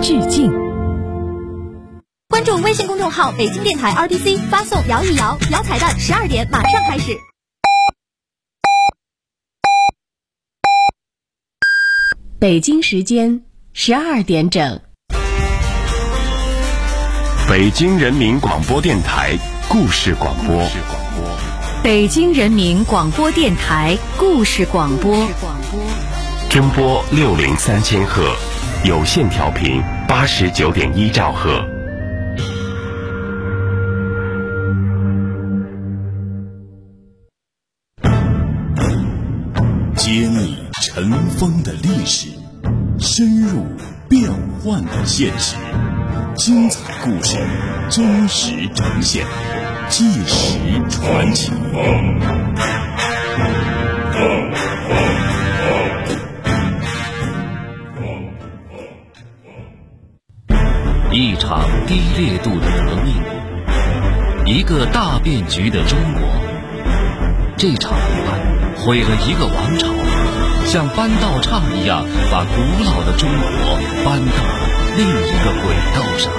致敬。 关注微信公众号北京电台 RTC， 发送摇一摇，摇彩蛋12点马上开始。 北京时间12点整。 北京人民广播电台故事广播。 北京人民广播电台故事广播。 中波603000赫，有线调频89.1兆赫。 揭秘尘封的历史，深入变幻的现实，精彩故事真实呈现，纪实传奇。 一场低烈度的革命，一个大变局的中国。这场武汉毁了一个王朝，像搬道岔一样把古老的中国搬到了另一个轨道上。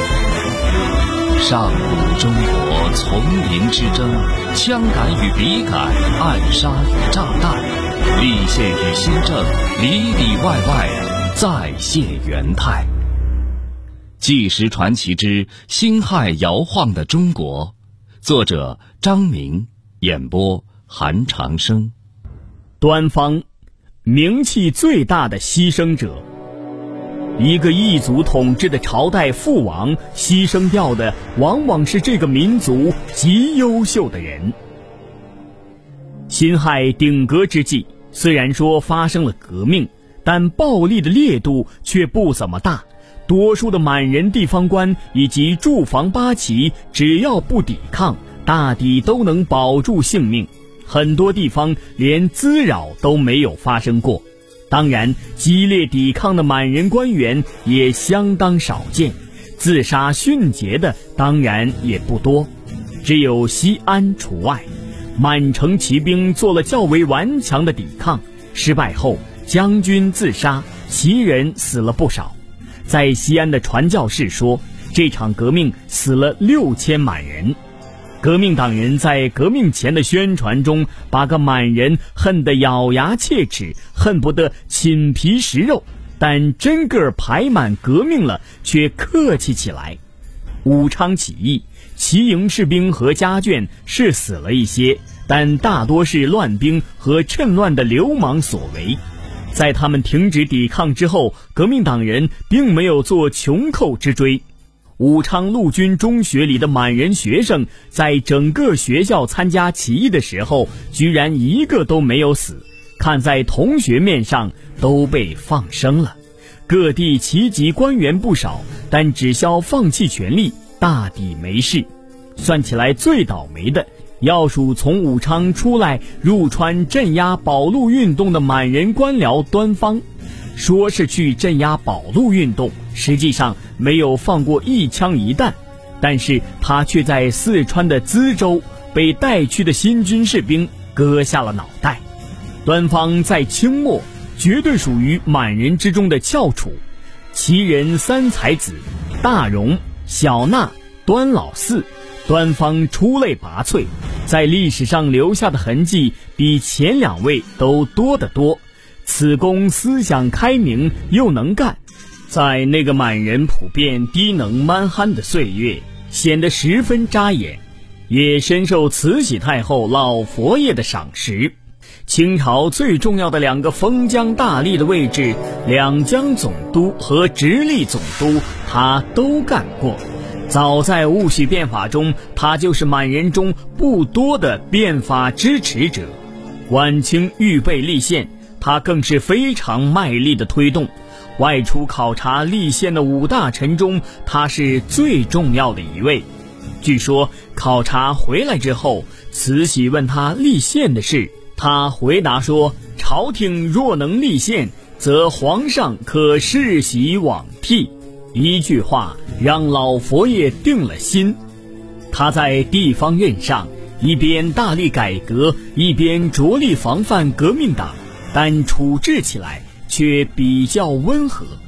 上古中国丛林之争，枪杆与笔杆，暗杀与炸弹，立宪与新政，里里外外再现元态。纪实传奇之辛亥摇晃的中国，作者张明，演播韩长生。 端方，名气最大的牺牲者。一个异族统治的朝代父王牺牲掉的往往是这个民族极优秀的人。辛亥鼎革之际，虽然说发生了革命，但暴力的烈度却不怎么大，多数的满人地方官以及驻防八旗只要不抵抗，大抵都能保住性命，很多地方连滋扰都没有发生过。当然，激烈抵抗的满人官员也相当少见，自杀殉节的当然也不多，只有西安除外。满城骑兵做了较为顽强的抵抗，失败后将军自杀，旗人死了不少。在西安的传教士说，这场革命死了6000满人。革命党人在革命前的宣传中，把个满人恨得咬牙切齿，恨不得寝皮食肉，但真个排满革命了，却客气起来。武昌起义，骑营士兵和家眷是死了一些，但大多是乱兵和趁乱的流氓所为。在他们停止抵抗之后，革命党人并没有做穷寇之追。武昌陆军中学里的满人学生在整个学校参加起义的时候，居然一个都没有死，看在同学面上都被放生了。各地旗籍官员不少，但只消放弃权力，大抵没事。算起来最倒霉的，要数从武昌出来入川镇压保路运动的满人官僚端方。说是去镇压保路运动，实际上没有放过一枪一弹，但是他却在四川的资州被带去的新军士兵割下了脑袋。端方在清末绝对属于满人之中的翘楚，其人三才子，大荣、小纳、端老四，端方出类拔萃，在历史上留下的痕迹比前2位都多得多。此公思想开明又能干，在那个满人普遍低能蛮憨的岁月，显得十分扎眼，也深受慈禧太后老佛爷的赏识。清朝最重要的2个封疆大吏的位置，两江总督和直隶总督，他都干过。早在戊戌变法中，他就是满人中不多的变法支持者。晚清预备立宪，他更是非常卖力的推动。外出考察立宪的5大臣中，他是最重要的一位。据说考察回来之后，慈禧问他立宪的事，他回答说，朝廷若能立宪，则皇上可世袭罔替。一句话让老佛爷定了心。他在地方任上，一边大力改革，一边着力防范革命党，但处置起来却比较温和。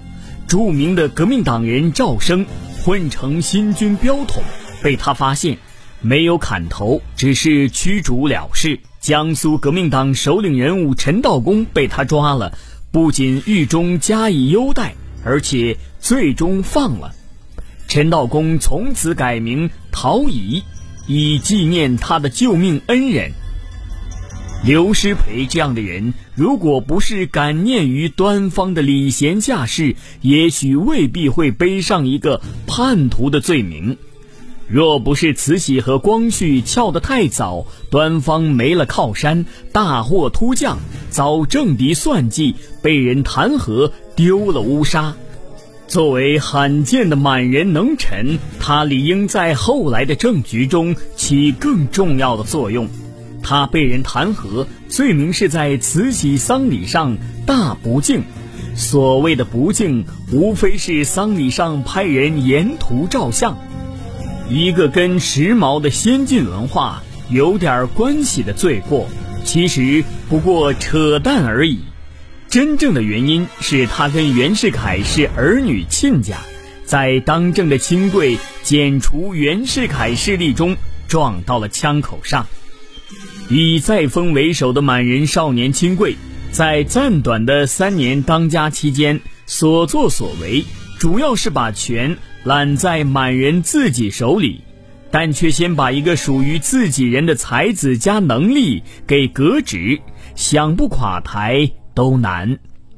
著名的革命党人赵升混成新军标统，被他发现，没有砍头，只是驱逐了事。江苏革命党首领人物陈道公被他抓了，不仅狱中加以优待，而且最终放了。陈道公从此改名陶乙，以纪念他的救命恩人。刘师培这样的人，如果不是感念于端方的礼贤下士，也许未必会背上一个叛徒的罪名。若不是慈禧和光绪撬得太早，端方没了靠山，大祸突降，遭政敌算计，被人弹劾，丢了乌纱。作为罕见的满人能臣，他理应在后来的政局中起更重要的作用。他被人弹劾，罪名是在慈禧丧礼上大不敬。所谓的不敬，无非是丧礼上派人沿途照相。一个跟时髦的先进文化有点关系的罪过，其实不过扯淡而已。真正的原因是他跟袁世凯是儿女亲家，在当政的亲贵剪除袁世凯势力中撞到了枪口上。以载沣为首的满人少年亲贵，在暂短的3年当家期间，所作所为主要是把权揽在满人自己手里，但却先把一个属于自己人的才子加能力给革职，想不垮台都难。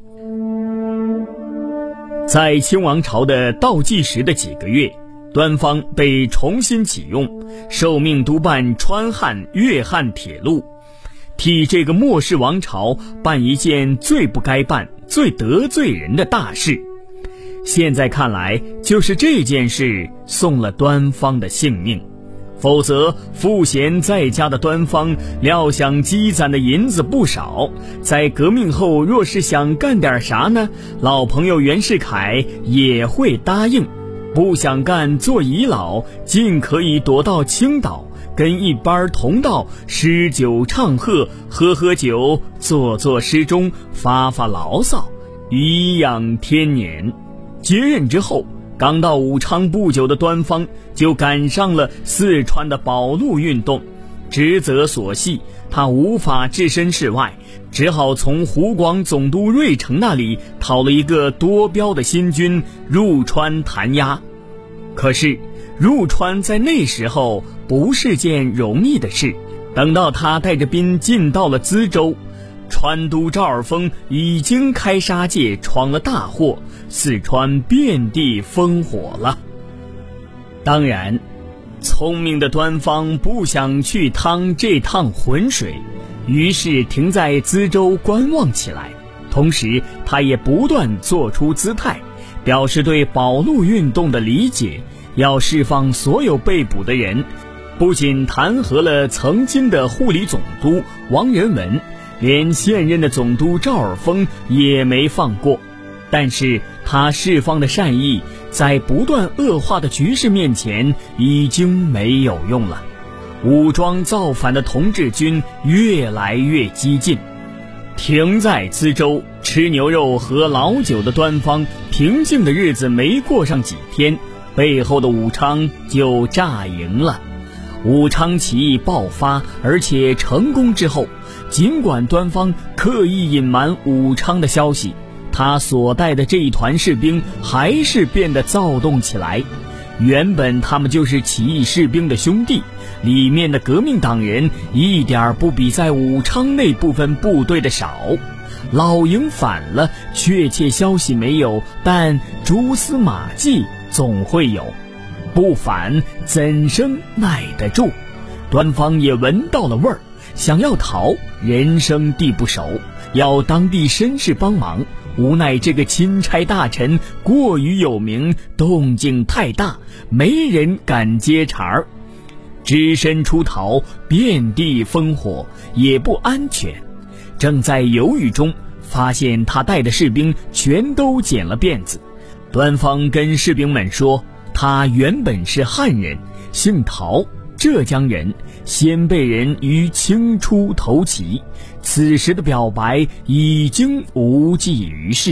在清王朝的倒计时的几个月，端方被重新启用，受命督办川汉、粤汉铁路，替这个末世王朝办一件最不该办、最得罪人的大事。现在看来，就是这件事送了端方的性命，否则赋闲在家的端方料想积攒的银子不少，在革命后若是想干点啥呢，老朋友袁世凯也会答应。不想干做遗老，尽可以躲到青岛，跟一般同道诗酒唱和，喝酒，做诗中，发牢骚，颐养天年。接任之后，刚到武昌不久的端方就赶上了四川的保路运动，职责所系，他无法置身事外，只好从湖广总督瑞成那里讨了一个多标的新军入川弹压。可是入川在那时候不是件容易的事，等到他带着兵进到了资州，川督赵尔丰已经开杀戒，闯了大祸，四川遍地烽火了。当然，聪明的端方不想去趟这趟浑水，于是停在资州观望起来。同时他也不断做出姿态，表示对保路运动的理解，要释放所有被捕的人。不仅弹劾了曾经的护理总督王仁文，连现任的总督赵尔丰也没放过。但是他释放的善意，在不断恶化的局势面前已经没有用了。武装造反的同治军越来越激进，停在资州吃牛肉喝老酒的端方，平静的日子没过上几天，背后的武昌就炸营了。武昌起义爆发，而且成功之后，尽管端方刻意隐瞒武昌的消息，他所带的这一团士兵还是变得躁动起来。原本他们就是起义士兵的兄弟，里面的革命党人一点不比在武昌那部分部队的少。老营反了，确切消息没有，但蛛丝马迹总会有。不反怎生耐得住？端方也闻到了味儿，想要逃，人生地不熟，要当地绅士帮忙，无奈这个钦差大臣过于有名，动静太大，没人敢接茬儿。只身出逃，遍地烽火，也不安全。正在犹豫中，发现他带的士兵全都剪了辫子。端方跟士兵们说，他原本是汉人，姓陶，浙江人，先被人于清初投齐，此时的表白已经无济于事。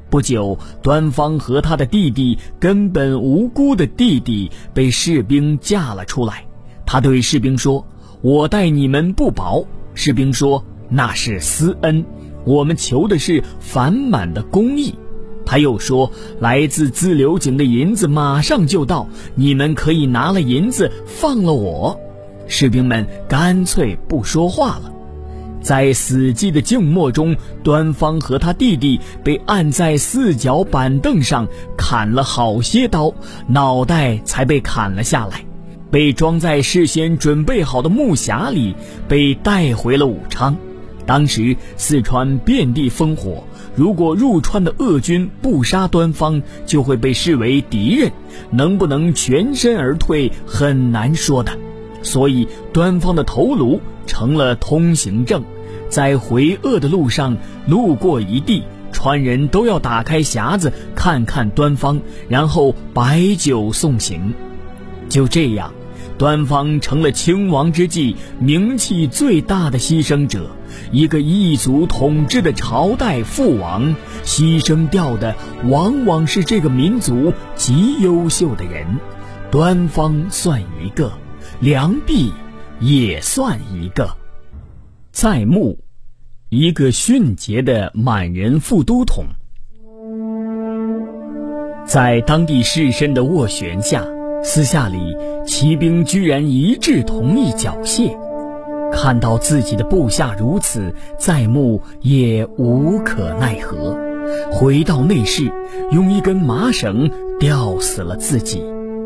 不久，端方和他的弟弟根本无辜的弟弟被士兵架了出来。他对士兵说：“我待你们不薄。”士兵说：“那是私恩，我们求的是返满的公义。”他又说：“来自自流井的银子马上就到，你们可以拿了银子放了我。”士兵们干脆不说话了。在死寂的静默中，端方和他弟弟被按在4角板凳上砍了好些刀，脑袋才被砍了下来，被装在事先准备好的木匣里，被带回了武昌。当时四川遍地烽火，如果入川的鄂军不杀端方，就会被视为敌人，能不能全身而退很难说的。所以端方的头颅成了通行证，在回鄂的路上路过一地，川人都要打开匣子看看端方，然后摆酒送行。就这样，端方成了清亡之际名气最大的牺牲者，一个异族统治的朝代父王，牺牲掉的往往是这个民族极优秀的人。端方算一个，梁璧也算一个。在墓，一个迅捷的满人副都统。在当地士绅的斡旋下，私下里骑兵居然一致同意缴械。看到自己的部下如此，在墓也无可奈何，回到内室，用一根麻绳吊死了自己。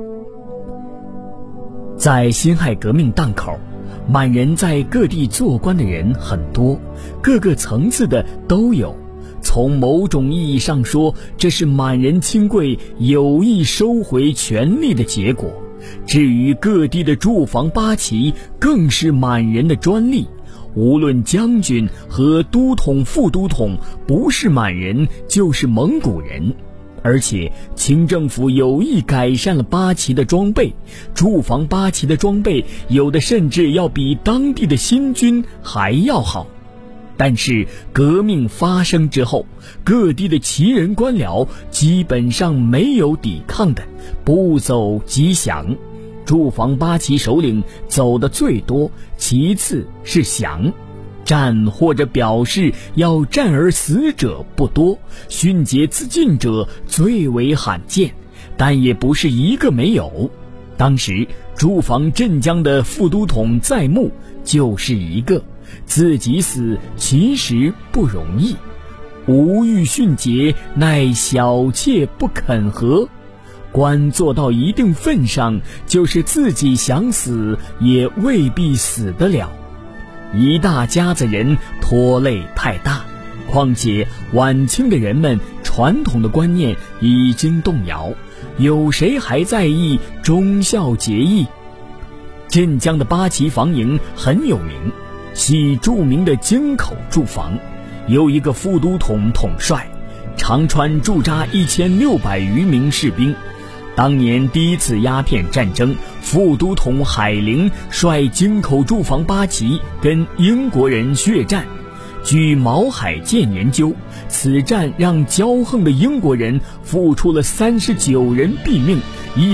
在辛亥革命档口，满人在各地做官的人很多，各个层次的都有。从某种意义上说，这是满人亲贵有意收回权力的结果。至于各地的驻防八旗，更是满人的专利。无论将军和都统、副都统，不是满人就是蒙古人。而且清政府有意改善了八旗的装备，驻防八旗的装备有的甚至要比当地的新军还要好。但是革命发生之后，各地的旗人官僚基本上没有抵抗的，不走吉祥。驻防八旗首领走的最多，其次是降。战或者表示要战而死者不多，迅捷自尽者最为罕见，但也不是一个没有。当时驻防镇江的副都统在墓就是一个，自己死其实不容易。无欲迅捷，奈小妾不肯和。官做到一定份上，就是自己想死也未必死得了。一大家子人拖累太大，况且晚清的人们传统的观念已经动摇，有谁还在意忠孝节义？镇江的八旗防营很有名，系著名的京口驻防，由一个副都统统帅，长川驻扎1600余名士兵。当年第一次鸦片战争，副都统海灵率京口驻防八旗跟英国人血战。据毛海建研究，此战让骄横的英国人付出了39人毙命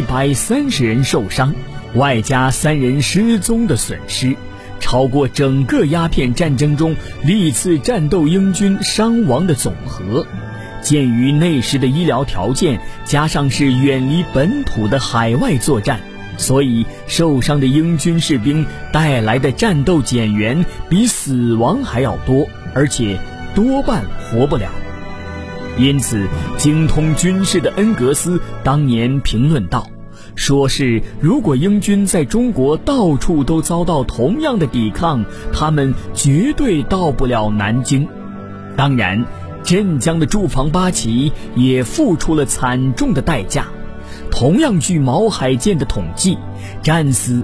，130人受伤，外加3人失踪的损失，超过整个鸦片战争中历次战斗英军伤亡的总和。鉴于那时的医疗条件，加上是远离本土的海外作战，所以受伤的英军士兵带来的战斗减员比死亡还要多，而且多半活不了。因此精通军事的恩格斯当年评论道，说是如果英军在中国到处都遭到同样的抵抗，他们绝对到不了南京。当然镇江的驻防八旗也付出了惨重的代价。同样据毛海建的统计，战死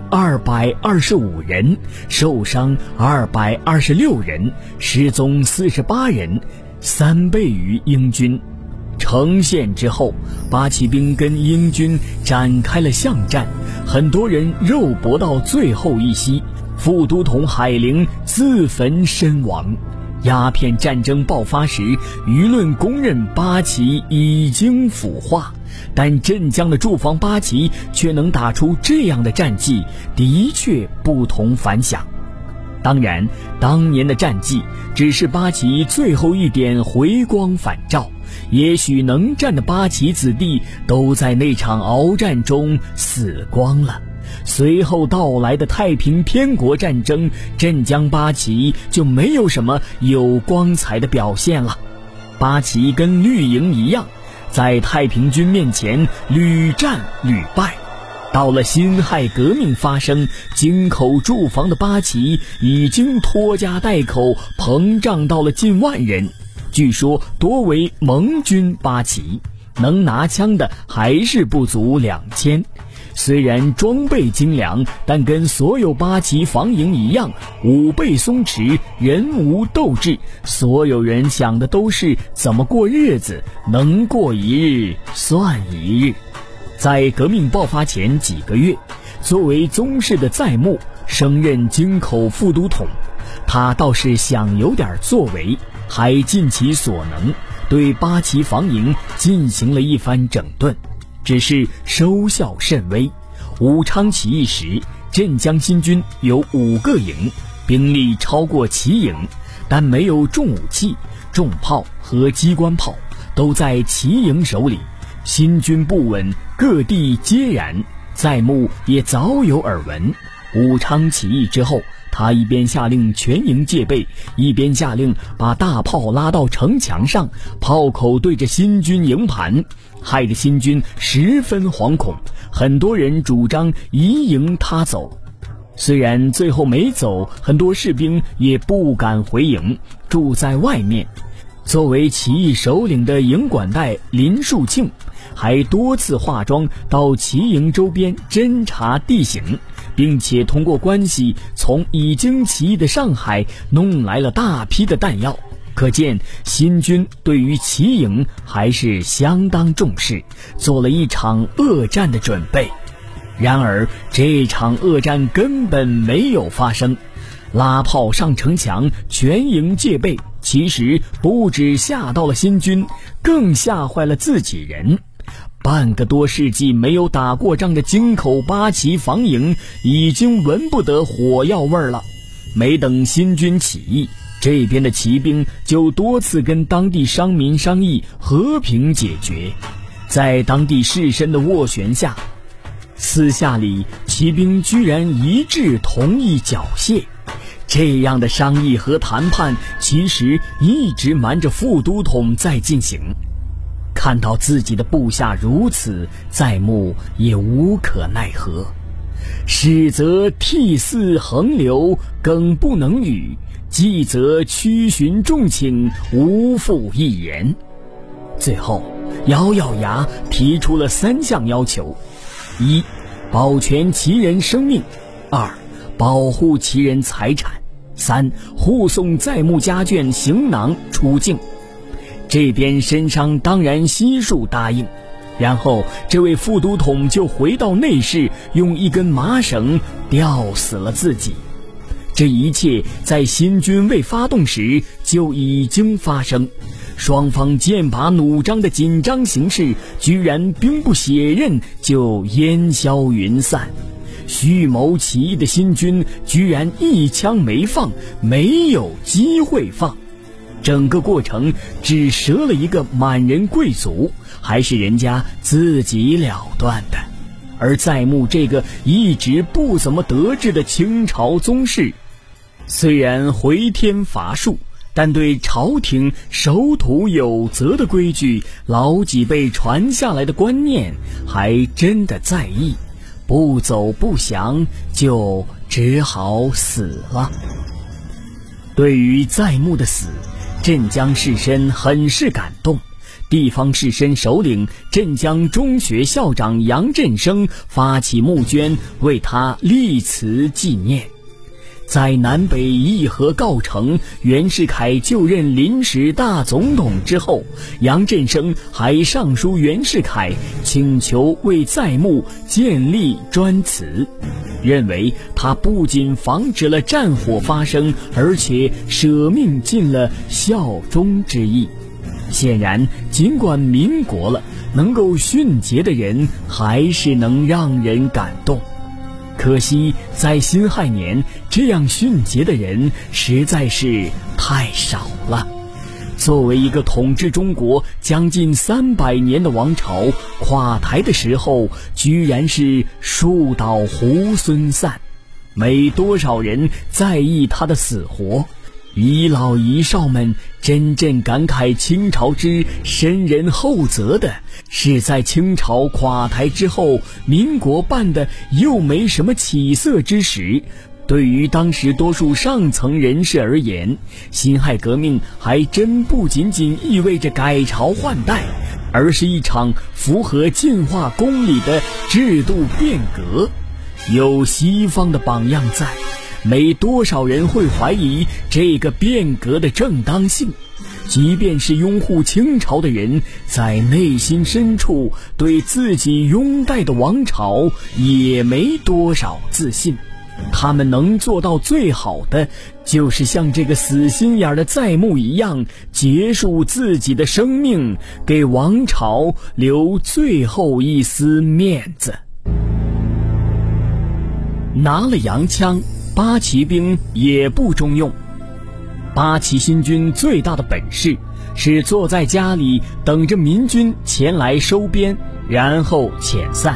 225人，受伤226人，失踪48人，3倍于英军。成县之后，八旗兵跟英军展开了巷战，很多人肉搏到最后一息，副都统海灵自焚身亡。 鸦片战争爆发时，舆论公认八旗已经腐化，但镇江的驻防八旗却能打出这样的战绩，的确不同凡响。当然，当年的战绩只是八旗最后一点回光返照，也许能战的八旗子弟都在那场鏖战中死光了。随后到来的太平天国战争，镇江八旗就没有什么有光彩的表现了。八旗跟绿营一样，在太平军面前屡战屡败。到了辛亥革命发生，京口驻防的八旗已经拖家带口，膨胀到了近万人，据说多为盟军八旗，能拿枪的还是不足2000。虽然装备精良，但跟所有八旗防营一样，武备松弛，人无斗志，所有人想的都是怎么过日子，能过一日算一日。在革命爆发前几个月，作为宗室的载牧升任京口副都统，他倒是想有点作为，还尽其所能对八旗防营进行了一番整顿，只是收效甚微。武昌起义时，镇江新军有5个营，兵力超过旗营，但没有重武器、重炮和机关炮，都在旗营手里。新军不稳，各地皆然，载牧也早有耳闻。武昌起义之后，他一边下令全营戒备，一边下令把大炮拉到城墙上，炮口对着新军营盘，害得新军十分惶恐，很多人主张移营他走。虽然最后没走，很多士兵也不敢回营，住在外面。作为起义首领的营管带林树庆还多次化妆到旗营周边侦察地形，并且通过关系从已经起义的上海弄来了大批的弹药，可见新军对于旗营还是相当重视，做了一场恶战的准备。然而这场恶战根本没有发生，拉炮上城墙，全营戒备，其实不止吓到了新军，更吓坏了自己人。半个多世纪没有打过仗的京口八旗防营已经闻不得火药味了。没等新军起义，这边的骑兵就多次跟当地商民商议和平解决。在当地士绅的斡旋下，私下里骑兵居然一致同意缴械。这样的商议和谈判其实一直瞒着副都统在进行。看到自己的部下如此，载牧也无可奈何。始则涕泗横流，耿不能语；继则屈询重请，无复一言。最后咬咬牙提出了3项要求：一、保全旗人生命；二、保护旗人财产；三、护送载牧家眷行囊出境。这边申商当然悉数答应，然后这位副都统就回到内室，用一根麻绳吊死了自己。这一切在新军未发动时就已经发生，双方剑拔弩张的紧张形势居然兵不血刃就烟消云散。蓄谋起义的新军居然一枪没放，没有机会放。整个过程只折了一个满人贵族，还是人家自己了断的。而载牧这个一直不怎么得志的清朝宗室，虽然回天乏术，但对朝廷守土有责的规矩，老几辈传下来的观念还真的在意，不走不降，就只好死了。对于载牧的死，镇江士绅很是感动，地方士绅首领镇江中学校长杨振声发起募捐，为他立祠纪念。 在南北议和告成，袁世凯就任临时大总统之后，杨振声还上书袁世凯，请求为载木建立专祠，认为他不仅防止了战火发生，而且舍命尽了效忠之意。显然，尽管民国了，能够殉节的人还是能让人感动。可惜在辛亥年，这样殉节的人实在是太少了。作为一个统治中国将近300年的王朝，垮台的时候居然是树倒猢狲散，没多少人在意他的死活。遗老遗少们真正感慨清朝之深人厚泽的，是在清朝垮台之后，民国办的又没什么起色之时，对于当时多数上层人士而言，辛亥革命还真不仅仅意味着改朝换代，而是一场符合进化公理的制度变革。有西方的榜样在，没多少人会怀疑这个变革的正当性。即便是拥护清朝的人，在内心深处对自己拥戴的王朝也没多少自信。他们能做到最好的，就是像这个死心眼的载木一样，结束自己的生命，给王朝留最后一丝面子。拿了洋枪，八旗兵也不中用。八旗新军最大的本事是坐在家里等着民军前来收编，然后遣散。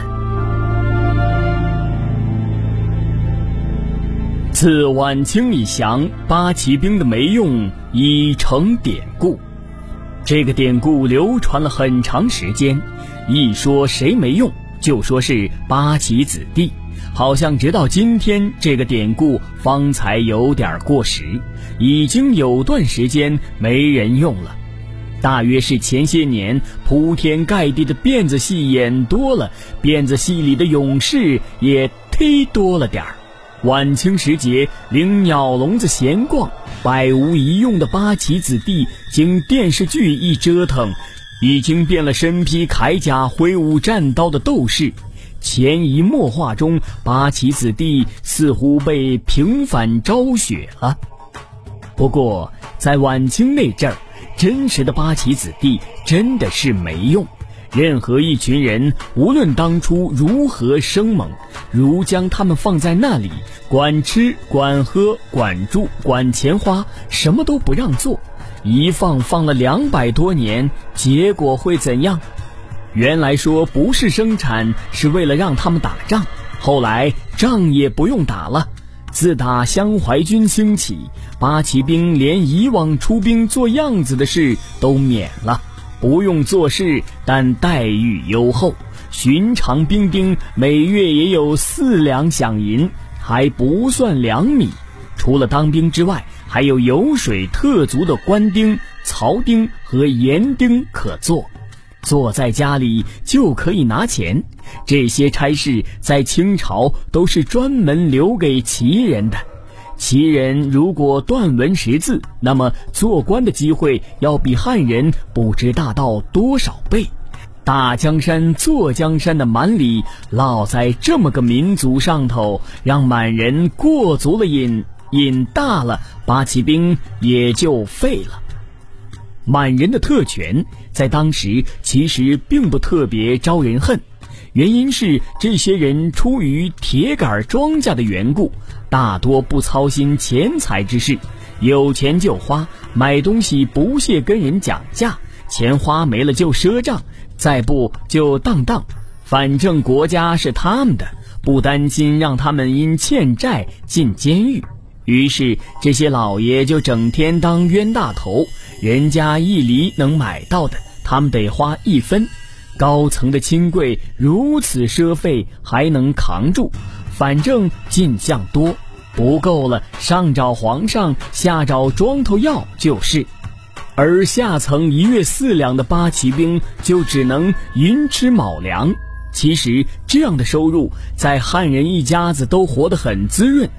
自晚清以降，八旗兵的没用已成典故。这个典故流传了很长时间，一说谁没用，就说是八旗子弟，好像直到今天这个典故方才有点过时，已经有段时间没人用了。大约是前些年铺天盖地的辫子戏演多了，辫子戏里的勇士也忒多了点儿。晚清时节领鸟笼子闲逛，百无一用的八旗子弟经电视剧一折腾，已经变了身披铠甲挥舞战刀的斗士。潜移默化中，八旗子弟似乎被平反昭雪了。不过在晚清那阵儿，真实的八旗子弟真的是没用。任何一群人，无论当初如何生猛，如将他们放在那里，管吃管喝管住管钱花，什么都不让做，一放了200多年，结果会怎样？原来说不是生产，是为了让他们打仗，后来仗也不用打了。自打湘淮军兴起，八旗兵连以往出兵做样子的事都免了，不用做事，但待遇优厚。寻常兵丁每月也有4两饷银，还不算粮米。除了当兵之外，还有油水特足的官丁、曹丁和盐丁可做。坐在家里就可以拿钱，这些差事在清朝都是专门留给旗人的。旗人如果断文识字，那么做官的机会要比汉人不知大到多少倍。大江山坐江山的蛮力落在这么个民族上头，让满人过足了瘾，瘾大了，八旗兵也就废了。满人的特权在当时其实并不特别招人恨，原因是这些人出于铁杆庄稼的缘故，大多不操心钱财之事，有钱就花，买东西不屑跟人讲价，钱花没了就赊账，再不就当，反正国家是他们的，不担心让他们因欠债进监狱。于是这些老爷就整天当冤大头，人家1厘能买到的，他们得花1分。高层的亲贵如此赊费还能扛住，反正进项多，不够了上找皇上，下找庄头要就是。而下层1月4两的八旗兵就只能寅吃卯粮。其实这样的收入在汉人一家子都活得很滋润。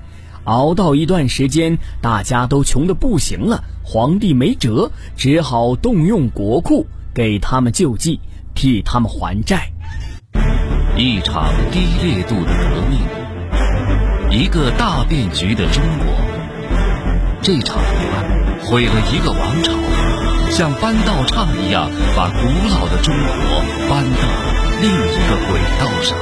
熬到一段时间，大家都穷得不行了，皇帝没辙，只好动用国库给他们救济，替他们还债。 一场低烈度的革命，一个大变局的中国。这场移安毁了一个王朝，像搬道岔一样把古老的中国搬到另一个轨道上。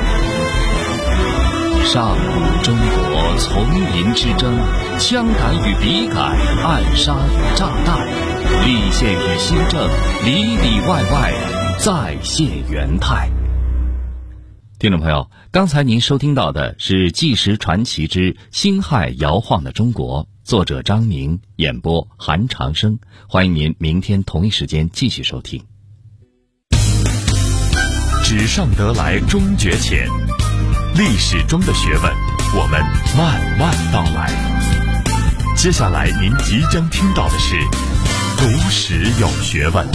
上古中国丛林之争，枪杆与笔杆，暗杀与炸弹，立宪与新政，里里外外再现元泰。听众朋友，刚才您收听到的是《纪实传奇之辛亥摇晃的中国》，作者张明，演播韩长生。欢迎您明天同一时间继续收听。 纸上得来终觉浅，历史中的学问，我们慢慢道来。接下来您即将听到的是读史有学问。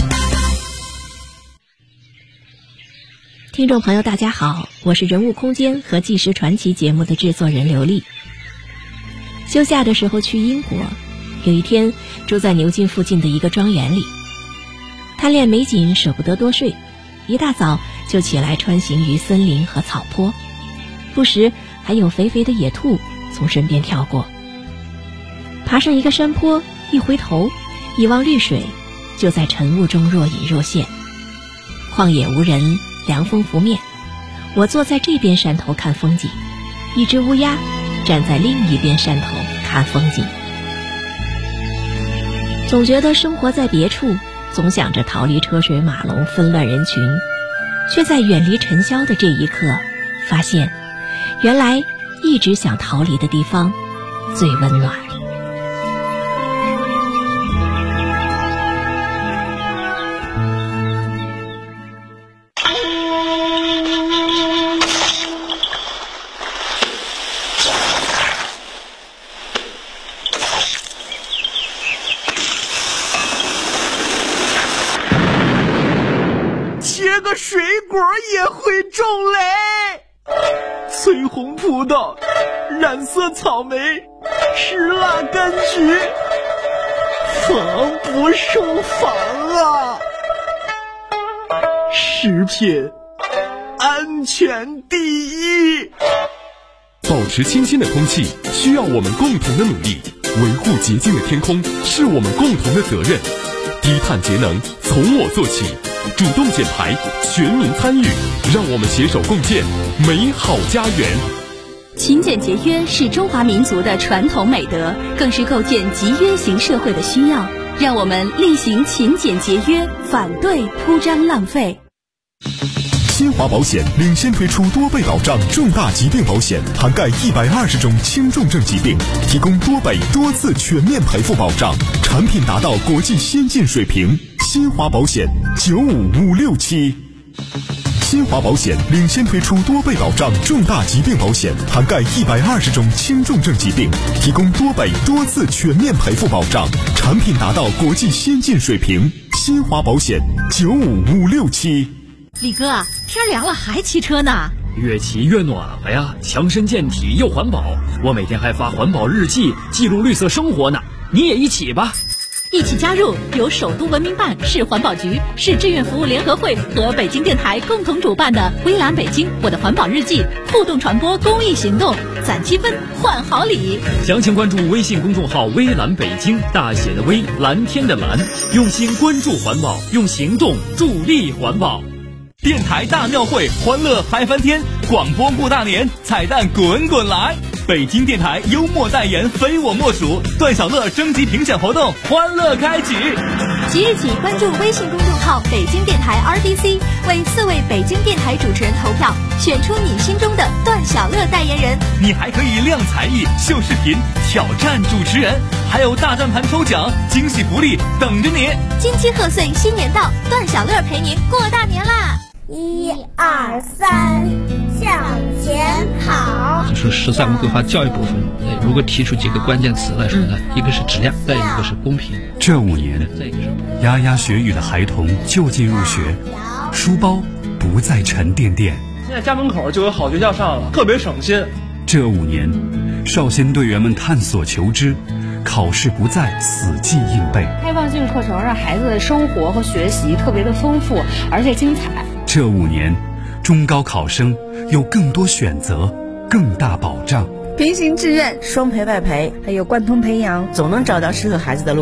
听众朋友大家好，我是人物空间和纪实传奇节目的制作人刘丽。休假的时候去英国，有一天住在牛津附近的一个庄园里，贪恋美景舍不得多睡，一大早就起来穿行于森林和草坡，不时还有肥肥的野兔从身边跳过。爬上一个山坡，一回头一望绿水，就在晨雾中若隐若现。旷野无人，凉风拂面，我坐在这边山头看风景，一只乌鸦站在另一边山头看风景。总觉得生活在别处，总想着逃离车水马龙纷乱人群，却在远离尘嚣的这一刻，发现原来一直想逃离的地方最温暖。 切个水果也会种雷，翠红葡萄，染色草莓，石蜡柑橘，防不胜防啊！食品安全第一。 保持清新的空气需要我们共同的努力，维护洁净的天空是我们共同的责任。低碳节能从我做起，主动减排，全民参与，让我们携手共建美好家园。 勤俭节约是中华民族的传统美德，更是构建集约型社会的需要。让我们力行勤俭节约，反对铺张浪费。 新华保险领先推出多倍保障重大疾病保险，涵盖120种轻重症疾病，提供多倍多次全面赔付保障，产品达到国际先进水平。新华保险95567。新华保险领先推出多倍保障重大疾病保险，涵盖120种轻重症疾病，提供多倍多次全面赔付保障，产品达到国际先进水平。新华保险95567。 李哥，天凉了还骑车呢？ 越骑越暖和呀，强身健体又环保。我每天还发环保日记，记录绿色生活呢。你也一起吧。 一起加入由首都文明办、市环保局、市志愿服务联合会和北京电台共同主办的微蓝北京我的环保日记互动传播公益行动，攒积分换好礼。 详情关注微信公众号微蓝北京，大写的微，蓝天的蓝，用心关注环保，用行动助力环保。 电台大庙会，欢乐嗨翻天，广播过大年，彩蛋滚滚来。北京电台幽默代言非我莫属，段小乐征集评选活动欢乐开启。 即日起关注微信公众号北京电台 RDC， 为4位北京电台主持人投票，选出你心中的段小乐代言人。 你还可以亮才艺、秀视频、挑战主持人，还有大转盘抽奖、惊喜福利等着你。 金鸡贺岁新年到，段小乐陪您过大年啦 ！1、2、3，向前跑。 就是13个规划教育部分，如果提出几个关键词来说呢，一个是质量，再一个是公平。 这5年，牙牙学语的孩童就近入学，书包不再沉甸甸。 现在家门口就有好学校上了，特别省心。 这5年， 少先队员们探索求知，考试不再死记硬背。 开放性课程让孩子的生活和学习特别的丰富而且精彩。 这5年，中高考生有更多选择，更大保障。 平行志愿、双培外培，还有贯通培养，总能找到适合孩子的路。